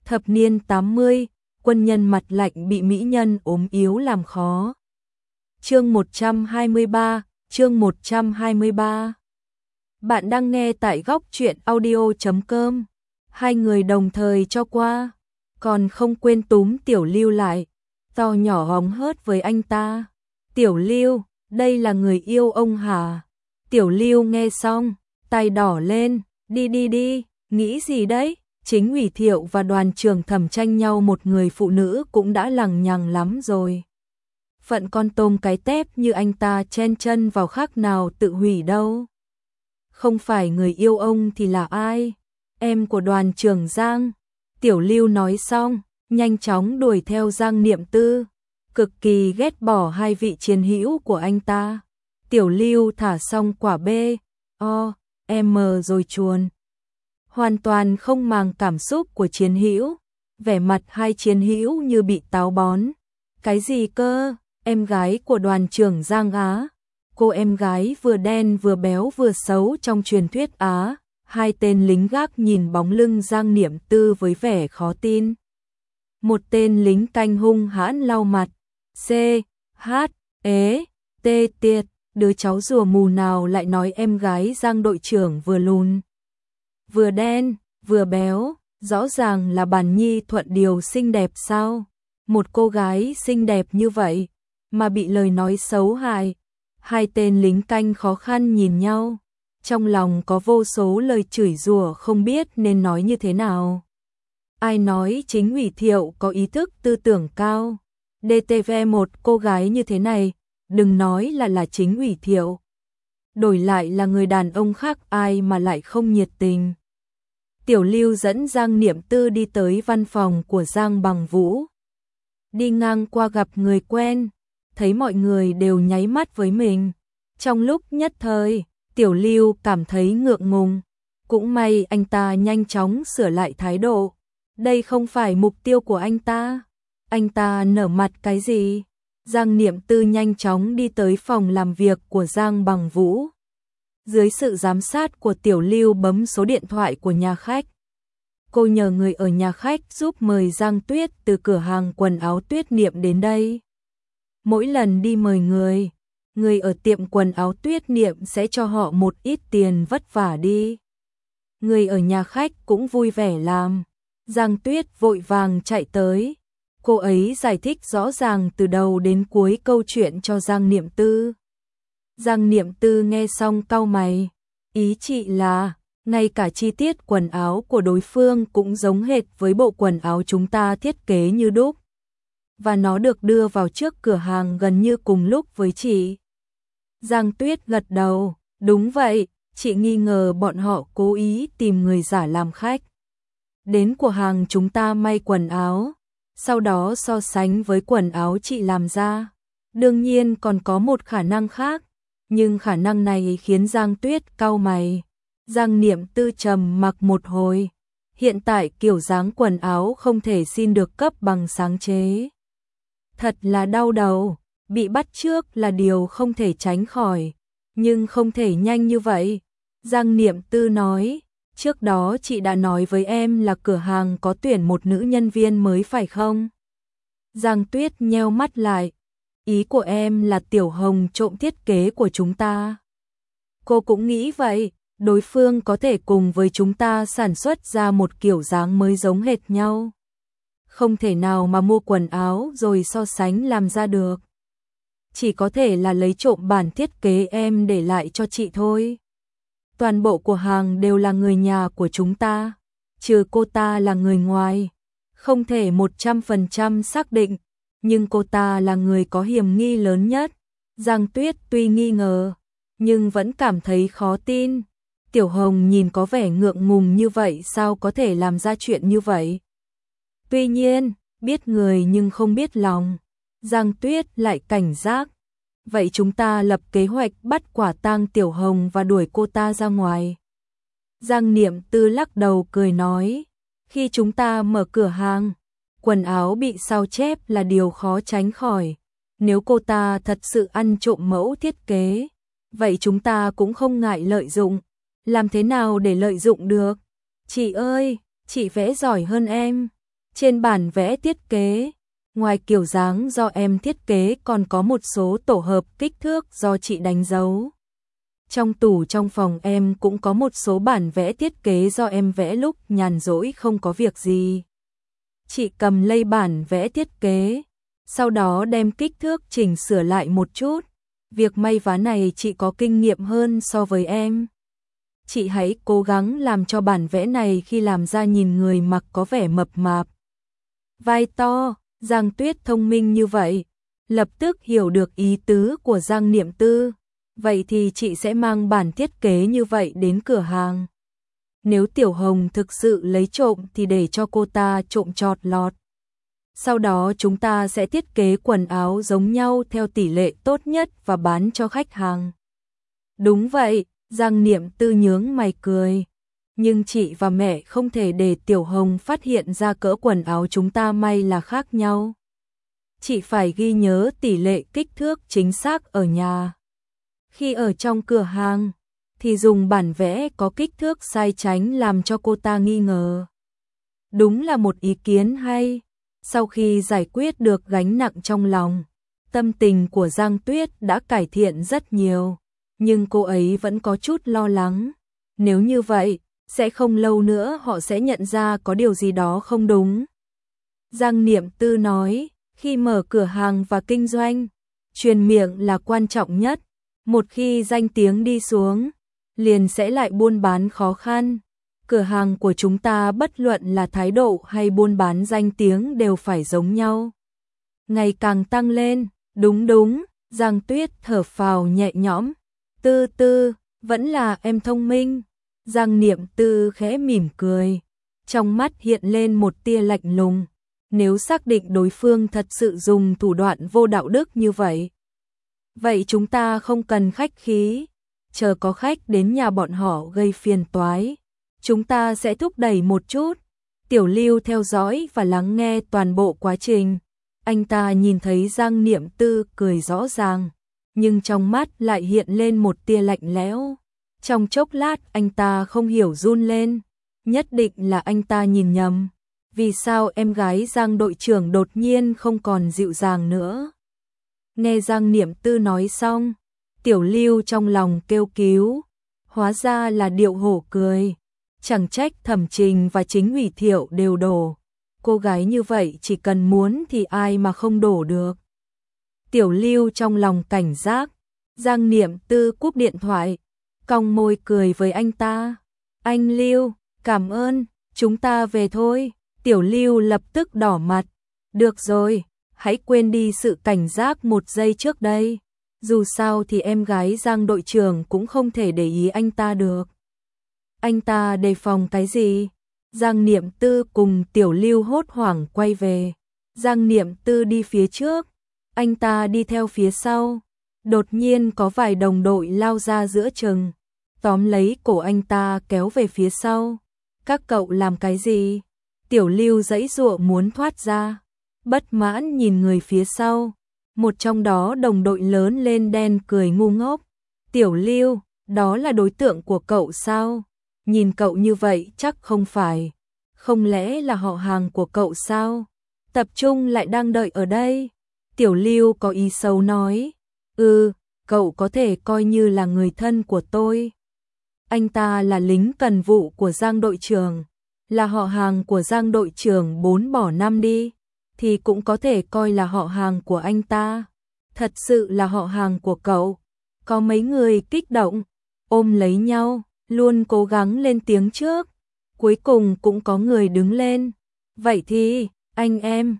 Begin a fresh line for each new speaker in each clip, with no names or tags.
Thập niên 80, quân nhân mặt lạnh bị mỹ nhân ốm yếu làm khó. Chương 123. Bạn đang nghe tại góc truyện audio.com. Hai người đồng thời cho qua, còn không quên túm Tiểu Lưu lại, to nhỏ hóng hớt với anh ta. Tiểu Lưu, đây là người yêu ông hả? Tiểu Lưu nghe xong, tay đỏ lên, đi, nghĩ gì đấy? Chính ủy Thiệu và đoàn trưởng Thẩm tranh nhau một người phụ nữ cũng đã lằng nhằng lắm rồi. Phận con tôm cái tép như anh ta chen chân vào khác nào tự hủy đâu. Không phải người yêu ông thì là ai? Em của đoàn trưởng Giang. Tiểu Lưu nói xong, nhanh chóng đuổi theo Giang Niệm Tư, cực kỳ ghét bỏ hai vị chiến hữu của anh ta. Tiểu Lưu thả xong quả B, O, M rồi chuồn. Hoàn toàn không màng cảm xúc của chiến hữu, vẻ mặt hai chiến hữu như bị táo bón. Cái gì cơ? Em gái của đoàn trưởng Giang Á. Cô em gái vừa đen vừa béo vừa xấu trong truyền thuyết Á. Hai tên lính gác nhìn bóng lưng Giang Niệm Tư với vẻ khó tin. Một tên lính canh hung hãn lau mặt. C, H, T tiệt, đứa cháu rùa mù nào lại nói em gái Giang đội trưởng vừa lùn, vừa đen, vừa béo, rõ ràng là Bàn Nhi Thuận Điều xinh đẹp sao? Một cô gái xinh đẹp như vậy mà bị lời nói xấu hại. Hai tên lính canh khó khăn nhìn nhau, trong lòng có vô số lời chửi rủa không biết nên nói như thế nào. Ai nói chính ủy Thiệu có ý thức tư tưởng cao? DTV một cô gái như thế này, đừng nói là chính ủy Thiệu. Đổi lại là người đàn ông khác ai mà lại không nhiệt tình. Tiểu Lưu dẫn Giang Niệm Tư đi tới văn phòng của Giang Bằng Vũ. Đi ngang qua gặp người quen, thấy mọi người đều nháy mắt với mình. Trong lúc nhất thời, Tiểu Lưu cảm thấy ngượng ngùng. Cũng may anh ta nhanh chóng sửa lại thái độ. Đây không phải mục tiêu của anh ta. Anh ta nở mặt cái gì? Giang Niệm Tư nhanh chóng đi tới phòng làm việc của Giang Bằng Vũ. Dưới sự giám sát của Tiểu Lưu bấm số điện thoại của nhà khách. Cô nhờ người ở nhà khách giúp mời Giang Tuyết từ cửa hàng quần áo Tuyết Niệm đến đây. Mỗi lần đi mời người ở tiệm quần áo Tuyết Niệm sẽ cho họ một ít tiền vất vả đi. Người ở nhà khách cũng vui vẻ làm. Giang Tuyết vội vàng chạy tới. Cô ấy giải thích rõ ràng từ đầu đến cuối câu chuyện cho Giang Niệm Tư. Giang Niệm Tư nghe xong cau mày. Ý chị là, ngay cả chi tiết quần áo của đối phương cũng giống hệt với bộ quần áo chúng ta thiết kế như đúc. Và nó được đưa vào trước cửa hàng gần như cùng lúc với chị. Giang Tuyết gật đầu, đúng vậy, chị nghi ngờ bọn họ cố ý tìm người giả làm khách. Đến cửa hàng chúng ta may quần áo, sau đó so sánh với quần áo chị làm ra. Đương nhiên còn có một khả năng khác, nhưng khả năng này khiến Giang Tuyết cau mày. Giang Niệm Tư trầm mặc một hồi. Hiện tại kiểu dáng quần áo không thể xin được cấp bằng sáng chế. Thật là đau đầu, bị bắt trước là điều không thể tránh khỏi, nhưng không thể nhanh như vậy. Giang Niệm Tư nói, trước đó chị đã nói với em là cửa hàng có tuyển một nữ nhân viên mới phải không? Giang Tuyết nheo mắt lại, ý của em là Tiểu Hồng trộm thiết kế của chúng ta. Cô cũng nghĩ vậy, đối phương có thể cùng với chúng ta sản xuất ra một kiểu dáng mới giống hệt nhau. Không thể nào mà mua quần áo rồi so sánh làm ra được. Chỉ có thể là lấy trộm bản thiết kế em để lại cho chị thôi. Toàn bộ của hàng đều là người nhà của chúng ta, trừ cô ta là người ngoài. Không thể 100% xác định, nhưng cô ta là người có hiểm nghi lớn nhất. Giang Tuyết tuy nghi ngờ, nhưng vẫn cảm thấy khó tin. Tiểu Hồng nhìn có vẻ ngượng ngùng như vậy sao có thể làm ra chuyện như vậy? Tuy nhiên, biết người nhưng không biết lòng. Giang Tuyết lại cảnh giác. Vậy chúng ta lập kế hoạch bắt quả tang Tiểu Hồng và đuổi cô ta ra ngoài. Giang Niệm Tư lắc đầu cười nói, khi chúng ta mở cửa hàng, quần áo bị sao chép là điều khó tránh khỏi. Nếu cô ta thật sự ăn trộm mẫu thiết kế, vậy chúng ta cũng không ngại lợi dụng. Làm thế nào để lợi dụng được? Chị ơi, chị vẽ giỏi hơn em. Trên bản vẽ thiết kế, ngoài kiểu dáng do em thiết kế còn có một số tổ hợp kích thước do chị đánh dấu. Trong tủ trong phòng em cũng có một số bản vẽ thiết kế do em vẽ lúc nhàn rỗi không có việc gì. Chị cầm lấy bản vẽ thiết kế, sau đó đem kích thước chỉnh sửa lại một chút. Việc may vá này chị có kinh nghiệm hơn so với em. Chị hãy cố gắng làm cho bản vẽ này khi làm ra nhìn người mặc có vẻ mập mạp, vai to. Giang Tuyết thông minh như vậy, lập tức hiểu được ý tứ của Giang Niệm Tư. Vậy thì chị sẽ mang bản thiết kế như vậy đến cửa hàng. Nếu Tiểu Hồng thực sự lấy trộm thì để cho cô ta trộm chọt lọt. Sau đó chúng ta sẽ thiết kế quần áo giống nhau theo tỷ lệ tốt nhất và bán cho khách hàng. Đúng vậy, Giang Niệm Tư nhướng mày cười. Nhưng chị và mẹ không thể để Tiểu Hồng phát hiện ra cỡ quần áo chúng ta may là khác nhau. Chị phải ghi nhớ tỷ lệ kích thước chính xác ở nhà. Khi ở trong cửa hàng, thì dùng bản vẽ có kích thước sai tránh làm cho cô ta nghi ngờ. Đúng là một ý kiến hay. Sau khi giải quyết được gánh nặng trong lòng, tâm tình của Giang Tuyết đã cải thiện rất nhiều. Nhưng cô ấy vẫn có chút lo lắng. Nếu như vậy, sẽ không lâu nữa họ sẽ nhận ra có điều gì đó không đúng. Giang Niệm Tư nói, khi mở cửa hàng và kinh doanh, truyền miệng là quan trọng nhất. Một khi danh tiếng đi xuống, liền sẽ lại buôn bán khó khăn. Cửa hàng của chúng ta bất luận là thái độ hay buôn bán danh tiếng đều phải giống nhau. Ngày càng tăng lên, đúng, Giang Tuyết thở phào nhẹ nhõm. Tư, vẫn là em thông minh. Giang Niệm Tư khẽ mỉm cười, trong mắt hiện lên một tia lạnh lùng. Nếu xác định đối phương thật sự dùng thủ đoạn vô đạo đức như vậy, vậy chúng ta không cần khách khí, chờ có khách đến nhà bọn họ gây phiền toái, chúng ta sẽ thúc đẩy một chút. Tiểu Lưu theo dõi và lắng nghe toàn bộ quá trình. Anh ta nhìn thấy Giang Niệm Tư cười rõ ràng, nhưng trong mắt lại hiện lên một tia lạnh lẽo. Trong chốc lát anh ta không hiểu run lên, nhất định là anh ta nhìn nhầm. Vì sao em gái Giang đội trưởng đột nhiên không còn dịu dàng nữa? Nghe Giang Niệm Tư nói xong, Tiểu Lưu trong lòng kêu cứu, hóa ra là Điệu Hổ cười. Chẳng trách Thẩm Trình và chính ủy Thiệu đều đổ. Cô gái như vậy chỉ cần muốn thì ai mà không đổ được. Tiểu Lưu trong lòng cảnh giác. Giang Niệm Tư cúp điện thoại, cong môi cười với anh ta. Anh Lưu, cảm ơn, chúng ta về thôi. Tiểu Lưu lập tức đỏ mặt. Được rồi, hãy quên đi sự cảnh giác một giây trước đây. Dù sao thì em gái Giang đội trưởng cũng không thể để ý anh ta được. Anh ta đề phòng cái gì? Giang Niệm Tư cùng Tiểu Lưu hốt hoảng quay về. Giang Niệm Tư đi phía trước, anh ta đi theo phía sau. Đột nhiên có vài đồng đội lao ra giữa chừng, tóm lấy cổ anh ta kéo về phía sau. Các cậu làm cái gì? Tiểu Lưu giãy giụa muốn thoát ra, bất mãn nhìn người phía sau. Một trong đó đồng đội lớn lên đen cười ngu ngốc. Tiểu Lưu, đó là đối tượng của cậu sao? Nhìn cậu như vậy chắc không phải. Không lẽ là họ hàng của cậu sao? Tập trung lại đang đợi ở đây. Tiểu Lưu có ý xấu nói. Cậu có thể coi như là người thân của tôi. Anh ta là lính cần vụ của Giang đội trưởng, là họ hàng của Giang đội trưởng 4 bỏ 5 đi, thì cũng có thể coi là họ hàng của anh ta. Thật sự là họ hàng của cậu. Có mấy người kích động, ôm lấy nhau, luôn cố gắng lên tiếng trước. Cuối cùng cũng có người đứng lên. Vậy thì, anh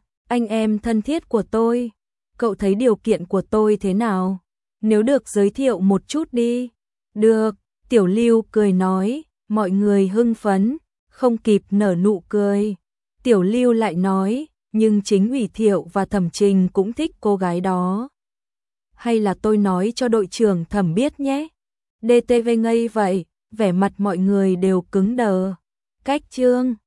em thân thiết của tôi, cậu thấy điều kiện của tôi thế nào? Nếu được giới thiệu một chút đi. Được, Tiểu Lưu cười nói, mọi người hưng phấn, không kịp nở nụ cười. Tiểu Lưu lại nói, nhưng chính ủy Thiệu và Thẩm Trình cũng thích cô gái đó. Hay là tôi nói cho đội trưởng Thẩm biết nhé. DTV ngây vậy, vẻ mặt mọi người đều cứng đờ. Cách chương